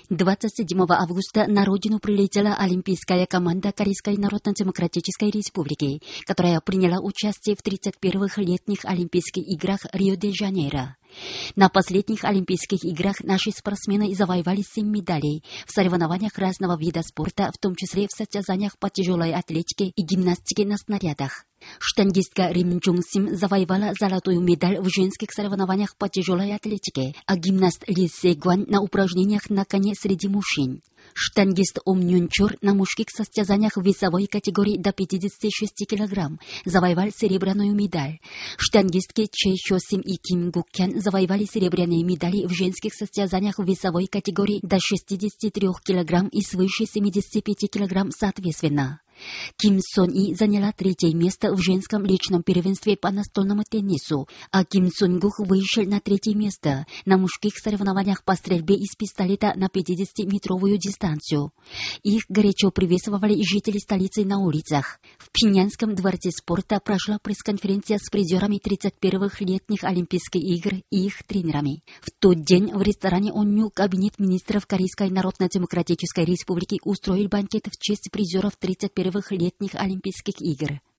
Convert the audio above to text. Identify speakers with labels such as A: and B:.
A: 27 августа на родину прилетела олимпийская команда Корейской Народно-Демократической Республики, которая приняла участие в 31-х летних Олимпийских играх Рио-де-Жанейро. На последних Олимпийских играх наши спортсмены завоевали 7 медалей в соревнованиях разного вида спорта, в том числе в состязаниях по тяжелой атлетике и гимнастике на снарядах. Штангистка Рим Джун Сим завоевала золотую медаль в женских соревнованиях по тяжелой атлетике, а гимнаст Ли Се Гуан на упражнениях на коне среди мужчин. Штангист Ом Нюн Чор на мужских состязаниях в весовой категории до 56 кг завоевал серебряную медаль. Штангистки Че Хё Сим и Ким Гук Кян завоевали серебряные медали в женских состязаниях в весовой категории до 63 кг и свыше 75 кг соответственно. Ким Сон И заняла 3-е место в женском личном первенстве по настольному теннису, а Ким Сун Гук вышел на 3-е место на мужских соревнованиях по стрельбе из пистолета на 50-метровую дистанцию. Их горячо приветствовали жители столицы на улицах. В Пхеньянском дворце спорта прошла пресс-конференция с призерами 31-х летних Олимпийских игр и их тренерами. В тот день в ресторане Онню кабинет министров Корейской Народно-Демократической Республики устроил банкет в честь призеров 31-х летних Олимпийских игр.